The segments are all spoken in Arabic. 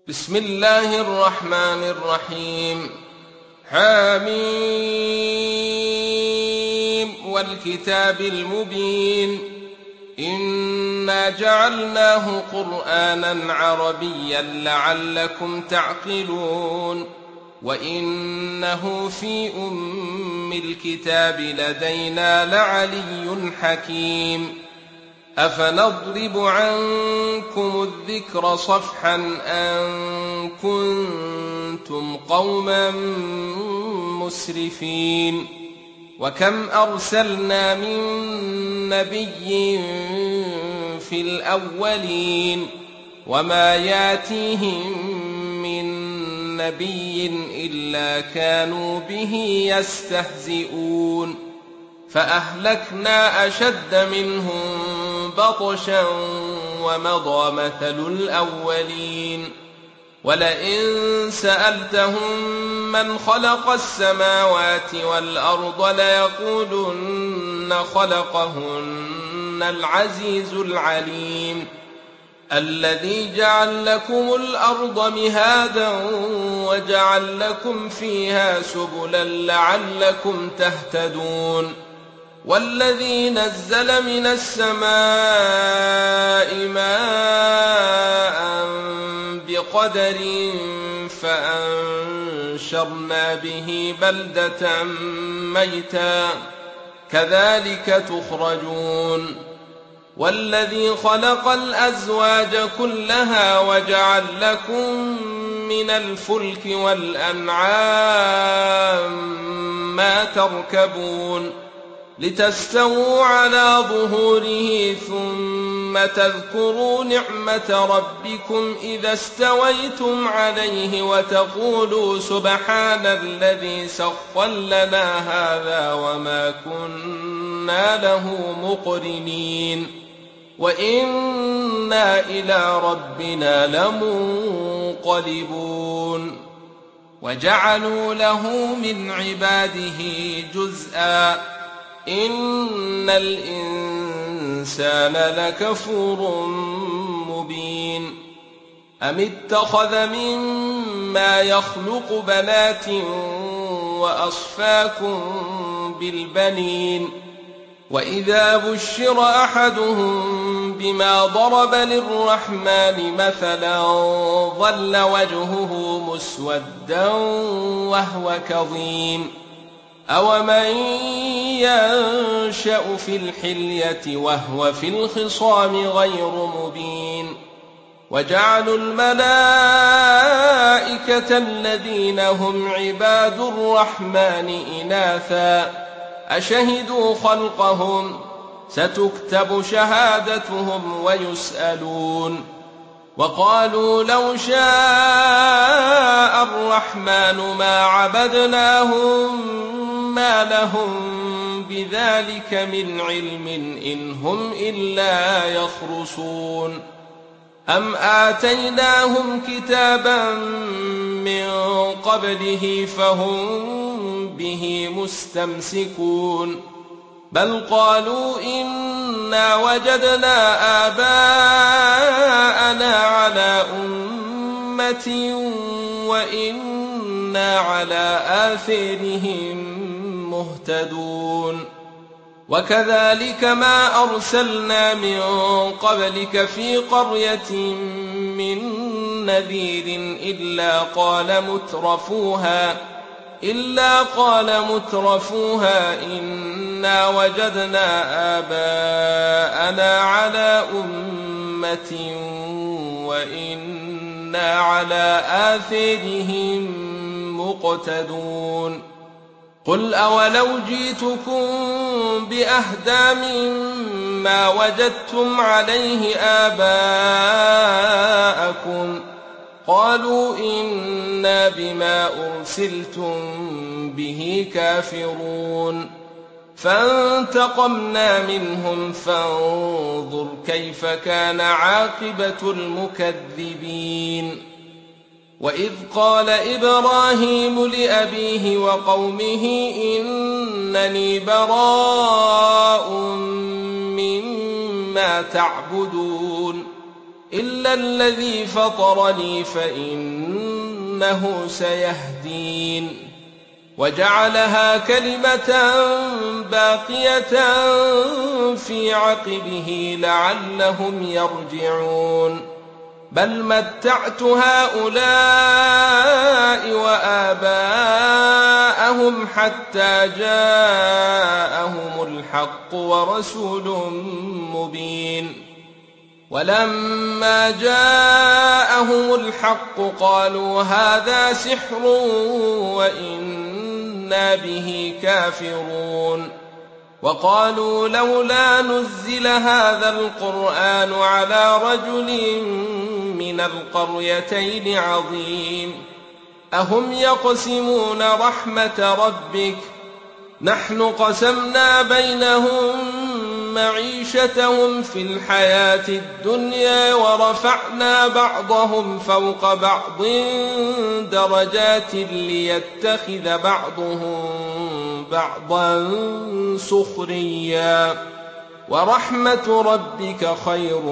بسم الله الرحمن الرحيم. حميم والكتاب المبين إنا جعلناه قرآنا عربيا لعلكم تعقلون وإنه في أم الكتاب لدينا لعلي حكيم. أفنضرب عنكم الذكر صفحا أن كنتم قوما مسرفين. وكم أرسلنا من نبي في الأولين وما ياتيهم من نبي إلا كانوا به يستهزئون. فأهلكنا أشد منهم بطشا ومضى مثل الأولين. ولئن سألتهم من خلق السماوات والأرض ليقولن خلقهن العزيز العليم الذي جعل لكم الأرض مهادا وجعل لكم فيها سبلا لعلكم تهتدون. والذي نزل من السماء ماء بقدر فأنشرنا به بلدة ميتا كذلك تخرجون. والذي خلق الأزواج كلها وجعل لكم من الفلك والأنعام ما تركبون لتستووا على ظهوره ثم تذكروا نعمة ربكم إذا استويتم عليه وتقولوا سبحان الذي سخر لنا هذا وما كنا له مقرنين وإنا إلى ربنا لمنقلبون. وجعلوا له من عباده جزءا إن الإنسان لكفور مبين. أم اتخذ مما يخلق بنات وأصفاكم بالبنين وإذا بشر أحدهم بما ضرب للرحمن مثلا ظل وجهه مسودا وهو كظيم. أومن ينشأ في الحلية وهو في الخصام غير مبين. وجعلوا الملائكة الذين هم عباد الرحمن إناثا أشهدوا خلقهم ستكتب شهادتهم ويسألون. وقالوا لو شاء الرحمن ما عبدناهم ما لهم بذلك من علم إن هم إلا يخرصون. أم آتيناهم كتابا من قبله فهم به مستمسكون بل قالوا إنا وجدنا آباءنا على أمة وإنا على آثارهم مهتدون. وكذلك ما أرسلنا من قبلك في قرية من نذير إلا قال مترفوها إنا وجدنا آباءنا على أمة وإنا على آثارهم مقتدون. قل أولو جئتكم بأهدى مما وجدتم عليه آباءكم قالوا إنا بما أرسلتم به كافرون. فانتقمنا منهم فانظر كيف كان عاقبة المكذبين. وإذ قال إبراهيم لأبيه وقومه إنني براء مما تعبدون إلا الذي فطرني فإنه سيهدين وجعلها كلمة باقية في عقبه لعلهم يرجعون بل متعت هؤلاء وآباءهم حتى جاءهم الحق ورسول مبين ولما جاءهم الحق قالوا هذا سحر وإنا به كافرون وقالوا لولا نزل هذا القرآن على رجل من القريتين عظيم أهم يقسمون رحمة ربك نحن قسمنا بينهم معيشتهم في الحياة الدنيا ورفعنا بعضهم فوق بعض درجات ليتخذ بعضهم بعضا سخريا ورحمة ربك خير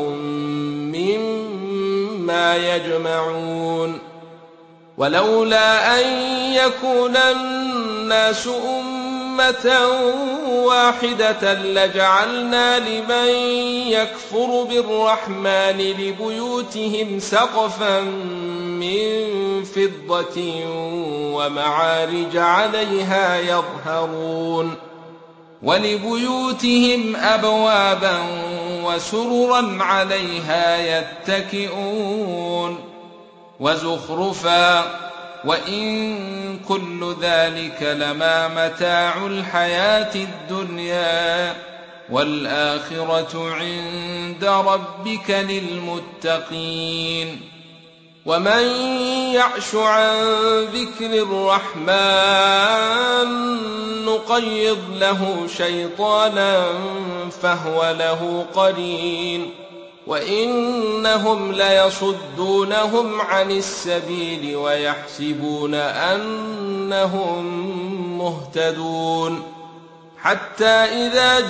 مما يجمعون ولولا أن يكون الناس أمة واحدة لجعلنا لمن يكفر بالرحمن لبيوتهم سقفا من فضة ومعارج عليها يظهرون ولبيوتهم أبوابا وسررا عليها يتكئون وزخرفا وإن كل ذلك لما متاع الحياة الدنيا والآخرة عند ربك للمتقين ومن يعش عن ذكر الرحمن نقيض له شيطانا فهو له قرين وإنهم ليصدونهم عن السبيل ويحسبون أنهم مهتدون حتى إذا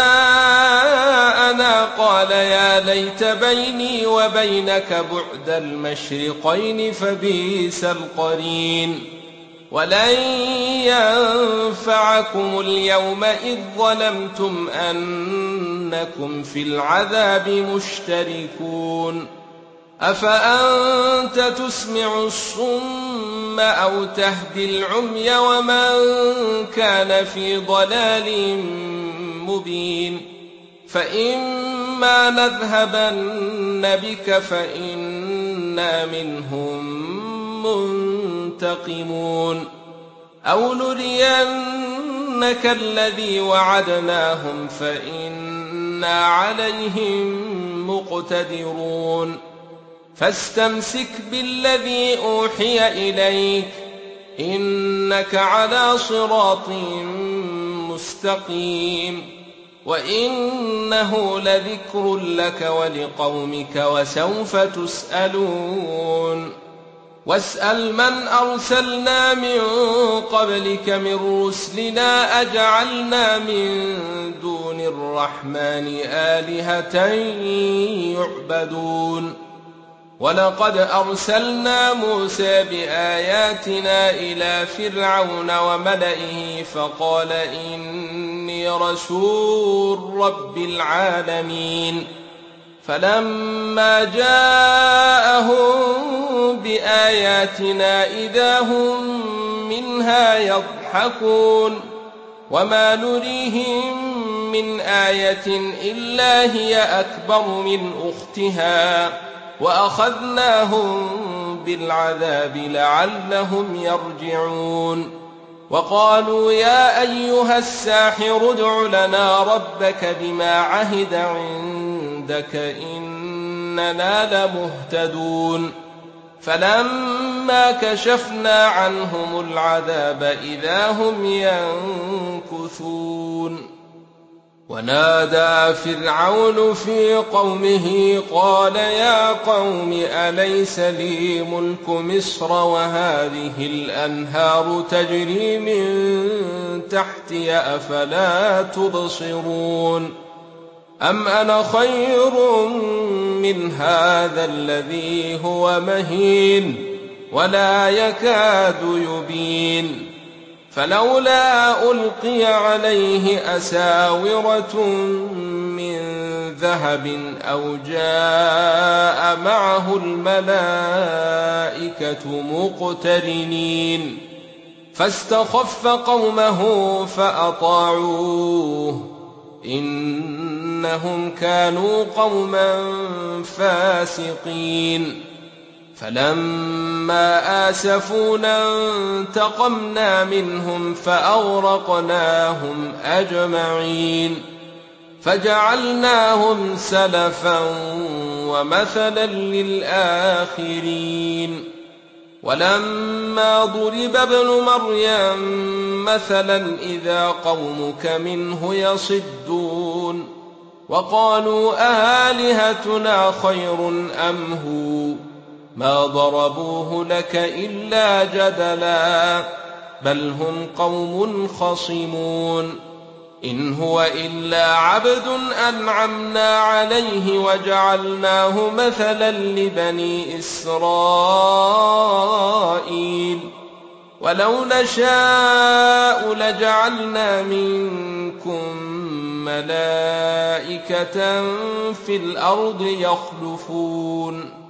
جاءنا قال يا ليت بيني وبينك بعد المشرقين فبئس القرين ولن ينفعكم اليوم إذ ظلمتم أنكم في العذاب مشتركون أفأنت تسمع الصم أو تهدي العمي ومن كان في ضلال مبين فإما نذهبن بك فإنا منهم منتقمون أو نرينك الذي وعدناهم فإنا عليهم مقتدرون فاستمسك بالذي أوحي إليك إنك على صراط مستقيم وإنه لذكر لك ولقومك وسوف تسألون واسأل من أرسلنا من قبلك من رسلنا أجعلنا من دون الرحمن آلهة يعبدون ولقد أرسلنا موسى بآياتنا إلى فرعون وملئه فقال إني رسول رب العالمين فلما جاءهم بآياتنا إذا هم منها يضحكون وما نريهم من آية إلا هي أكبر من أختها وأخذناهم بالعذاب لعلهم يرجعون وقالوا يا أيها الساحر ادع لنا ربك بما عهد عندك إننا لمهتدون فلما كشفنا عنهم العذاب إذا هم ينكثون ونادى فرعون في قومه قال يا قوم أليس لي ملك مصر وهذه الأنهار تجري من تحتي أفلا تبصرون أم أنا خير من هذا الذي هو مهين ولا يكاد يبين فلولا ألقي عليه أساورة من ذهب أو جاء معه الملائكة مقترنين فاستخف قومه فأطاعوه إنهم كانوا قوما فاسقين فلما آسفونا انتقمنا منهم فأغرقناهم أجمعين فجعلناهم سلفا ومثلا للآخرين ولما ضرب ابن مريم مثلا إذا قومك منه يصدون وقالوا أآلهتنا خير أم هو ما ضربوه لك إلا جدلا بل هم قوم خصمون إن هو إلا عبد أنعمنا عليه وجعلناه مثلا لبني إسرائيل ولو نشاء لجعلنا منكم ملائكة في الأرض يخلفون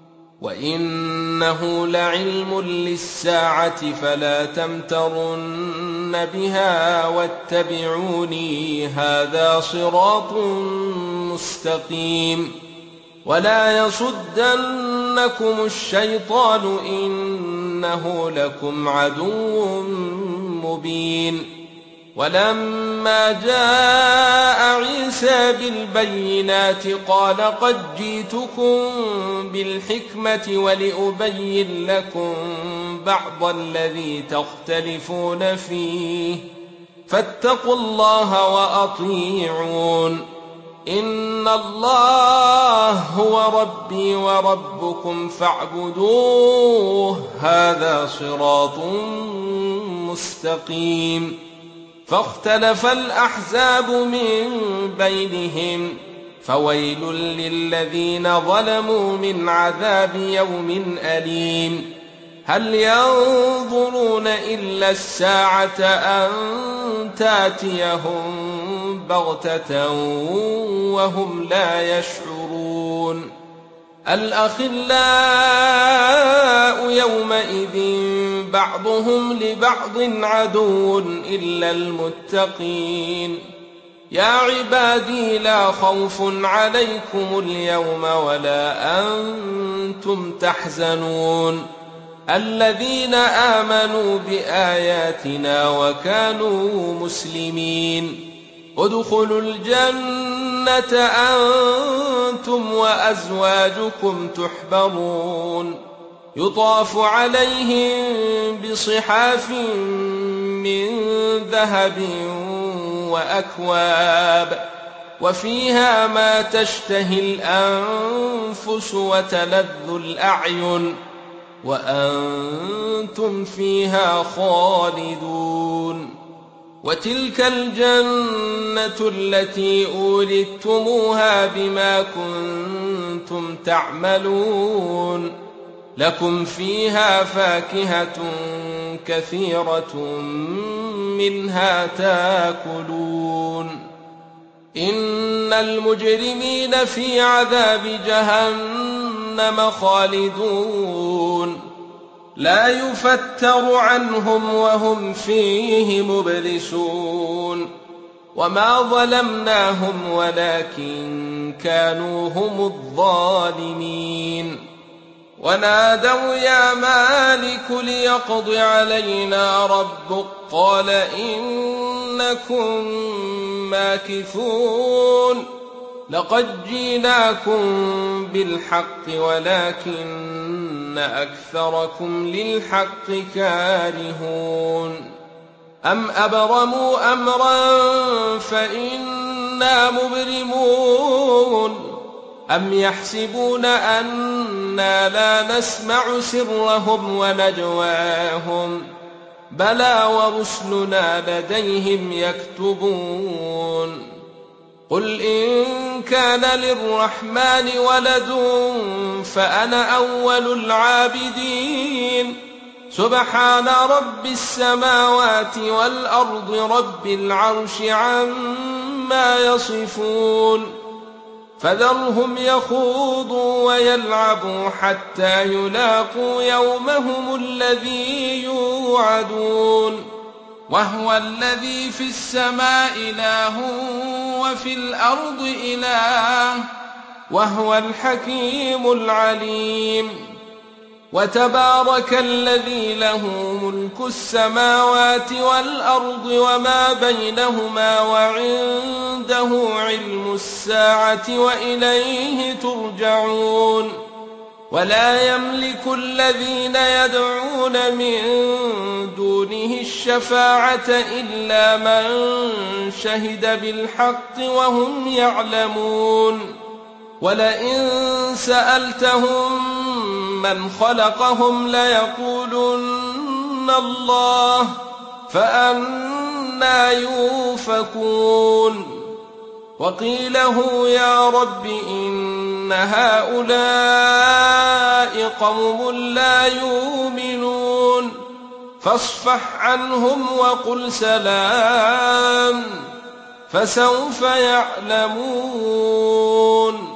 وإنه لعلم للساعة فلا تمترن بها واتبعوني هذا صراط مستقيم ولا يصدنكم الشيطان إنه لكم عدو مبين ولما جاء عيسى بالبينات قال قد جئتكم بالحكمة ولأبين لكم بعض الذي تختلفون فيه فاتقوا الله وأطيعون إن الله هو ربي وربكم فاعبدوه هذا صراط مستقيم فاختلف الأحزاب من بينهم فويل للذين ظلموا من عذاب يوم أليم هل ينظرون إلا الساعة أن تأتيهم بغتة وهم لا يشعرون الأخلاء يومئذ بعضهم لبعض عدو إلا المتقين يا عبادي لا خوف عليكم اليوم ولا أنتم تحزنون الذين آمنوا بآياتنا وكانوا مسلمين ادخلوا الجنة أنتم وأزواجكم تحبرون يطاف عليهم بصحاف من ذهب وأكواب وفيها ما تشتهي الأنفس وتلذ الأعين وأنتم فيها خالدون وتلك الجنة التي أورثتموها بما كنتم تعملون لكم فيها فاكهة كثيرة منها تاكلون إن المجرمين في عذاب جهنم خالدون لا يفتر عنهم وهم فيه مبلسون وما ظلمناهم ولكن كانوا هم الظالمين ونادوا يا مالك ليقض علينا ربك قال إنكم ماكثون لقد جئناكم بالحق ولكن أكثركم للحق كارهون أم أبرموا أمرا فإنا مبرمون أم يحسبون أنا لا نسمع سرهم ونجواهم بلى ورسلنا لديهم يكتبون قل إن كان للرحمن ولد فأنا أول العابدين سبحان رب السماوات والأرض رب العرش عما يصفون فذرهم يخوضوا ويلعبوا حتى يلاقوا يومهم الذي يوعدون وهو الذي في السماء إله وفي الأرض إله وهو الحكيم العليم وتبارك الذي له ملك السماوات والأرض وما بينهما وعنده علم الساعة وإليه ترجعون ولا يملك الذين يدعون من دونه الشفاعة إلا من شهد بالحق وهم يعلمون ولئن سألتهم من خلقهم ليقولن الله فأنى يؤفكون وقيله يا رب إن هؤلاء قوم لا يؤمنون فاصفح عنهم وقل سلام فسوف يعلمون